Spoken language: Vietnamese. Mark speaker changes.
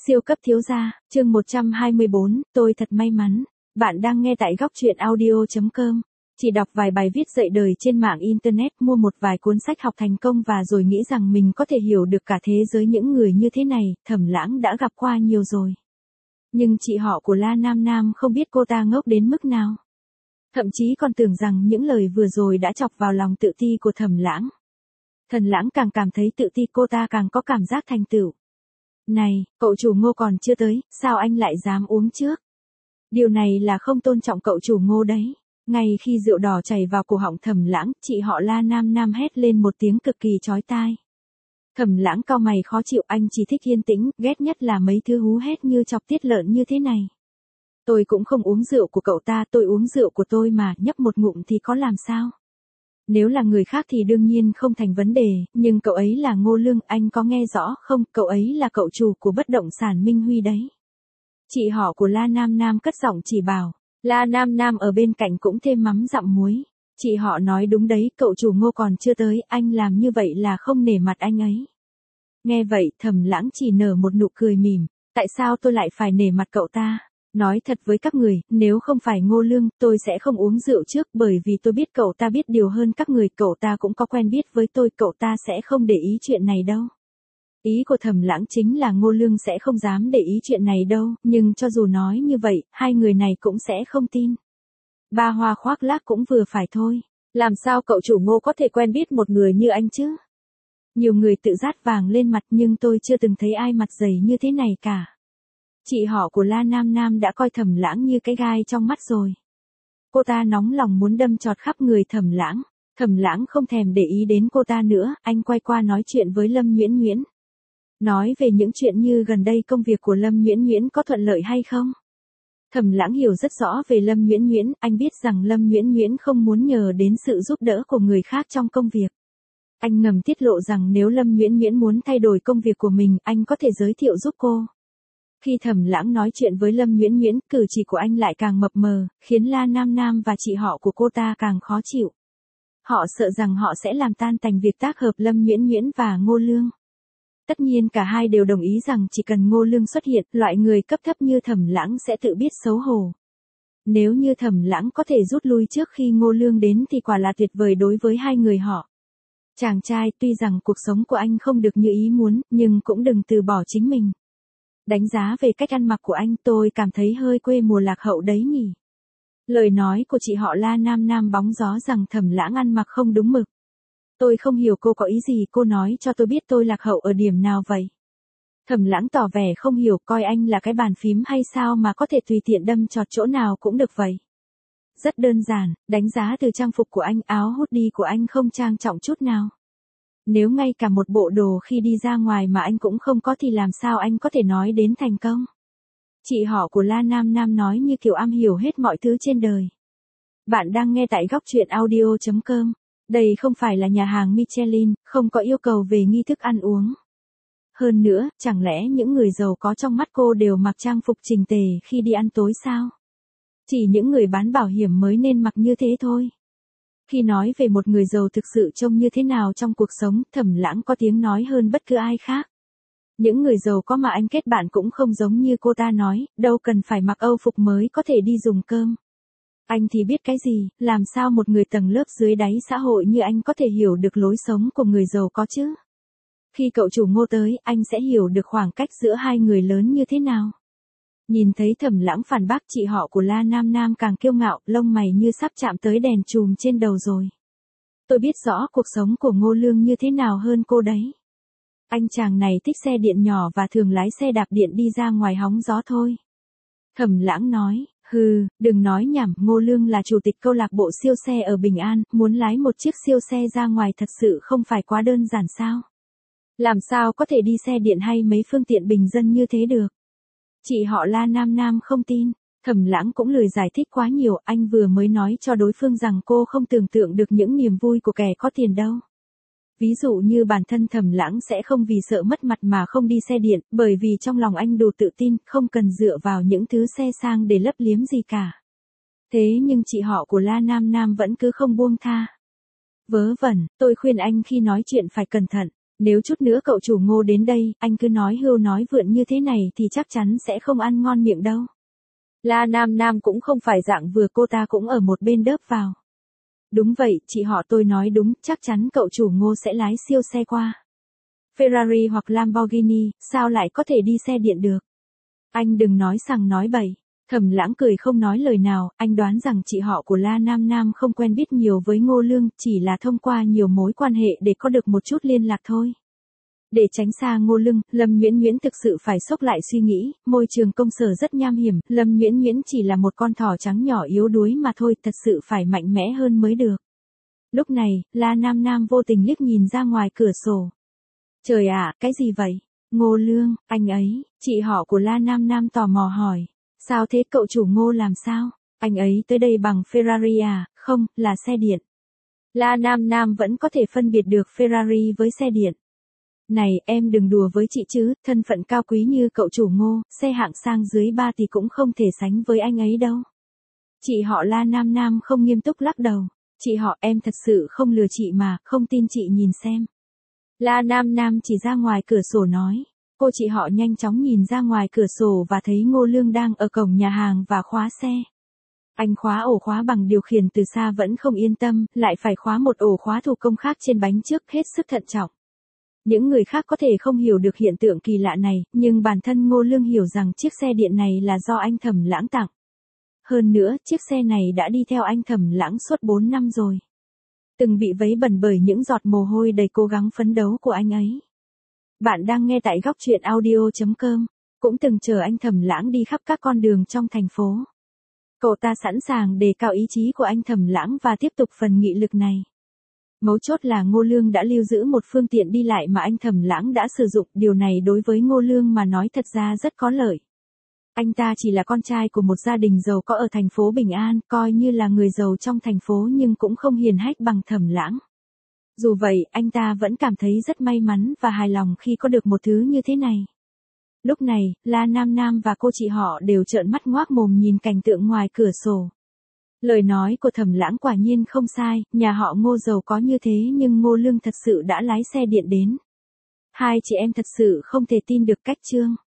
Speaker 1: Siêu cấp thiếu gia, chương 124, tôi thật may mắn. Bạn đang nghe tại góc truyện audio.com. Chỉ đọc vài bài viết dạy đời trên mạng Internet, mua một vài cuốn sách học thành công và rồi nghĩ rằng mình có thể hiểu được cả thế giới những người như thế này, Thẩm Lãng đã gặp qua nhiều rồi. Nhưng chị họ của La Nam Nam không biết cô ta ngốc đến mức nào. Thậm chí còn tưởng rằng những lời vừa rồi đã chọc vào lòng tự ti của Thẩm Lãng. Thẩm Lãng càng cảm thấy tự ti, cô ta càng có cảm giác thành tựu. Này, cậu chủ Ngô còn chưa tới, sao anh lại dám uống trước? Điều này là không tôn trọng cậu chủ Ngô đấy. Ngay khi rượu đỏ chảy vào cổ họng Thẩm Lãng, chị họ La Nam Nam hét lên một tiếng cực kỳ chói tai. Thẩm Lãng cau mày khó chịu, anh chỉ thích yên tĩnh, ghét nhất là mấy thứ hú hét như chọc tiết lợn như thế này. Tôi cũng không uống rượu của cậu ta, tôi uống rượu của tôi mà, nhấp một ngụm thì có làm sao? Nếu là người khác thì đương nhiên không thành vấn đề, nhưng cậu ấy là Ngô Lương, anh có nghe rõ không, cậu ấy là cậu chủ của bất động sản Minh Huy đấy. Chị họ của La Nam Nam cất giọng chỉ bảo, La Nam Nam ở bên cạnh cũng thêm mắm dặm muối. Chị họ nói đúng đấy, cậu chủ Ngô còn chưa tới, anh làm như vậy là không nể mặt anh ấy. Nghe vậy, Thẩm Lãng chỉ nở một nụ cười mỉm, tại sao tôi lại phải nể mặt cậu ta? Nói thật với các người, nếu không phải Ngô Lương, tôi sẽ không uống rượu trước, bởi vì tôi biết cậu ta biết điều hơn các người, cậu ta cũng có quen biết với tôi, cậu ta sẽ không để ý chuyện này đâu. Ý của Thẩm Lãng chính là Ngô Lương sẽ không dám để ý chuyện này đâu, nhưng cho dù nói như vậy, hai người này cũng sẽ không tin. Ba Hoa khoác lác cũng vừa phải thôi, làm sao cậu chủ Ngô có thể quen biết một người như anh chứ? Nhiều người tự dát vàng lên mặt nhưng tôi chưa từng thấy ai mặt dày như thế này cả. Chị họ của La Nam Nam đã coi Thẩm Lãng như cái gai trong mắt rồi. Cô ta nóng lòng muốn đâm chọt khắp người Thẩm Lãng. Thẩm Lãng không thèm để ý đến cô ta nữa, anh quay qua nói chuyện với Lâm Nguyễn Nguyễn. Nói về những chuyện như gần đây công việc của Lâm Nguyễn Nguyễn có thuận lợi hay không? Thẩm Lãng hiểu rất rõ về Lâm Nguyễn Nguyễn, anh biết rằng Lâm Nguyễn Nguyễn không muốn nhờ đến sự giúp đỡ của người khác trong công việc. Anh ngầm tiết lộ rằng nếu Lâm Nguyễn Nguyễn muốn thay đổi công việc của mình, anh có thể giới thiệu giúp cô. Khi Thẩm Lãng nói chuyện với Lâm Nguyễn Nguyễn, cử chỉ của anh lại càng mập mờ, khiến La Nam Nam và chị họ của cô ta càng khó chịu. Họ sợ rằng họ sẽ làm tan tành việc tác hợp Lâm Nguyễn Nguyễn và Ngô Lương. Tất nhiên cả hai đều đồng ý rằng chỉ cần Ngô Lương xuất hiện, loại người cấp thấp như Thẩm Lãng sẽ tự biết xấu hổ. Nếu như Thẩm Lãng có thể rút lui trước khi Ngô Lương đến thì quả là tuyệt vời đối với hai người họ. Chàng trai, tuy rằng cuộc sống của anh không được như ý muốn, nhưng cũng đừng từ bỏ chính mình. Đánh giá về cách ăn mặc của anh, tôi cảm thấy hơi quê mùa lạc hậu đấy nhỉ. Lời nói của chị họ La Nam Nam bóng gió rằng Thẩm Lãng ăn mặc không đúng mực. Tôi không hiểu cô có ý gì, cô nói cho tôi biết tôi lạc hậu ở điểm nào vậy. Thẩm Lãng tỏ vẻ không hiểu, coi anh là cái bàn phím hay sao mà có thể tùy tiện đâm chọt chỗ nào cũng được vậy. Rất đơn giản, đánh giá từ trang phục của anh, áo hoodie của anh không trang trọng chút nào. Nếu ngay cả một bộ đồ khi đi ra ngoài mà anh cũng không có thì làm sao anh có thể nói đến thành công? Chị họ của La Nam Nam nói như kiểu am hiểu hết mọi thứ trên đời. Bạn đang nghe tại góc truyện audio.com. Đây không phải là nhà hàng Michelin, không có yêu cầu về nghi thức ăn uống. Hơn nữa, chẳng lẽ những người giàu có trong mắt cô đều mặc trang phục chỉnh tề khi đi ăn tối sao? Chỉ những người bán bảo hiểm mới nên mặc như thế thôi. Khi nói về một người giàu thực sự trông như thế nào trong cuộc sống, Thẩm Lãng có tiếng nói hơn bất cứ ai khác. Những người giàu có mà anh kết bạn cũng không giống như cô ta nói, đâu cần phải mặc Âu phục mới có thể đi dùng cơm. Anh thì biết cái gì, làm sao một người tầng lớp dưới đáy xã hội như anh có thể hiểu được lối sống của người giàu có chứ? Khi cậu chủ Ngô tới, anh sẽ hiểu được khoảng cách giữa hai người lớn như thế nào. Nhìn thấy Thẩm Lãng phản bác, chị họ của La Nam Nam càng kiêu ngạo, lông mày như sắp chạm tới đèn chùm trên đầu rồi. Tôi biết rõ cuộc sống của Ngô Lương như thế nào hơn cô đấy. Anh chàng này thích xe điện nhỏ và thường lái xe đạp điện đi ra ngoài hóng gió thôi. Thẩm Lãng nói, hừ, đừng nói nhảm, Ngô Lương là chủ tịch câu lạc bộ siêu xe ở Bình An, muốn lái một chiếc siêu xe ra ngoài thật sự không phải quá đơn giản sao? Làm sao có thể đi xe điện hay mấy phương tiện bình dân như thế được? Chị họ La Nam Nam không tin, Thẩm Lãng cũng lười giải thích quá nhiều, anh vừa mới nói cho đối phương rằng cô không tưởng tượng được những niềm vui của kẻ có tiền đâu. Ví dụ như bản thân Thẩm Lãng sẽ không vì sợ mất mặt mà không đi xe điện, bởi vì trong lòng anh đủ tự tin, không cần dựa vào những thứ xe sang để lấp liếm gì cả. Thế nhưng chị họ của La Nam Nam vẫn cứ không buông tha. Vớ vẩn, tôi khuyên anh khi nói chuyện phải cẩn thận. Nếu chút nữa cậu chủ Ngô đến đây, anh cứ nói hưu nói vượn như thế này thì chắc chắn sẽ không ăn ngon miệng đâu. La Nam Nam cũng không phải dạng vừa, cô ta cũng ở một bên đớp vào. Đúng vậy, chị họ tôi nói đúng, chắc chắn cậu chủ Ngô sẽ lái siêu xe qua. Ferrari hoặc Lamborghini, sao lại có thể đi xe điện được? Anh đừng nói sằng nói bậy. Thẩm Lãng cười không nói lời nào, anh đoán rằng chị họ của La Nam Nam không quen biết nhiều với Ngô Lương, chỉ là thông qua nhiều mối quan hệ để có được một chút liên lạc thôi. Để tránh xa Ngô Lương, Lâm Nguyễn Nguyễn thực sự phải xốc lại suy nghĩ, môi trường công sở rất nham hiểm, Lâm Nguyễn Nguyễn chỉ là một con thỏ trắng nhỏ yếu đuối mà thôi, thật sự phải mạnh mẽ hơn mới được. Lúc này, La Nam Nam vô tình liếc nhìn ra ngoài cửa sổ. Trời ạ, cái gì vậy? Ngô Lương, anh ấy, chị họ của La Nam Nam tò mò hỏi. Sao thế cậu chủ Ngô làm sao? Anh ấy tới đây bằng Ferrari à? Không, là xe điện. La Nam Nam vẫn có thể phân biệt được Ferrari với xe điện. Này, em đừng đùa với chị chứ, thân phận cao quý như cậu chủ Ngô, xe hạng sang dưới 3 thì cũng không thể sánh với anh ấy đâu. Chị họ La Nam Nam không nghiêm túc lắc đầu. Chị họ, em thật sự không lừa chị mà, không tin chị nhìn xem. La Nam Nam chỉ ra ngoài cửa sổ nói. Cô chị họ nhanh chóng nhìn ra ngoài cửa sổ và thấy Ngô Lương đang ở cổng nhà hàng và khóa xe. Anh khóa ổ khóa bằng điều khiển từ xa vẫn không yên tâm, lại phải khóa một ổ khóa thủ công khác trên bánh trước, hết sức thận trọng. Những người khác có thể không hiểu được hiện tượng kỳ lạ này, nhưng bản thân Ngô Lương hiểu rằng chiếc xe điện này là do anh Thẩm Lãng tặng. Hơn nữa, chiếc xe này đã đi theo anh Thẩm Lãng suốt 4 năm rồi. Từng bị vấy bẩn bởi những giọt mồ hôi đầy cố gắng phấn đấu của anh ấy. Bạn đang nghe tại góc truyện audio.com, cũng từng chờ anh Thẩm Lãng đi khắp các con đường trong thành phố. Cậu ta sẵn sàng đề cao ý chí của anh Thẩm Lãng và tiếp tục phần nghị lực này. Mấu chốt là Ngô Lương đã lưu giữ một phương tiện đi lại mà anh Thẩm Lãng đã sử dụng, điều này đối với Ngô Lương mà nói thật ra rất có lợi. Anh ta chỉ là con trai của một gia đình giàu có ở thành phố Bình An, coi như là người giàu trong thành phố nhưng cũng không hiền hách bằng Thẩm Lãng. Dù vậy, anh ta vẫn cảm thấy rất may mắn và hài lòng khi có được một thứ như thế này. Lúc này, La Nam Nam và cô chị họ đều trợn mắt ngoác mồm nhìn cảnh tượng ngoài cửa sổ. Lời nói của Thẩm Lãng quả nhiên không sai, nhà họ Ngô giàu có như thế nhưng Ngô Lương thật sự đã lái xe điện đến. Hai chị em thật sự không thể tin được cách chương.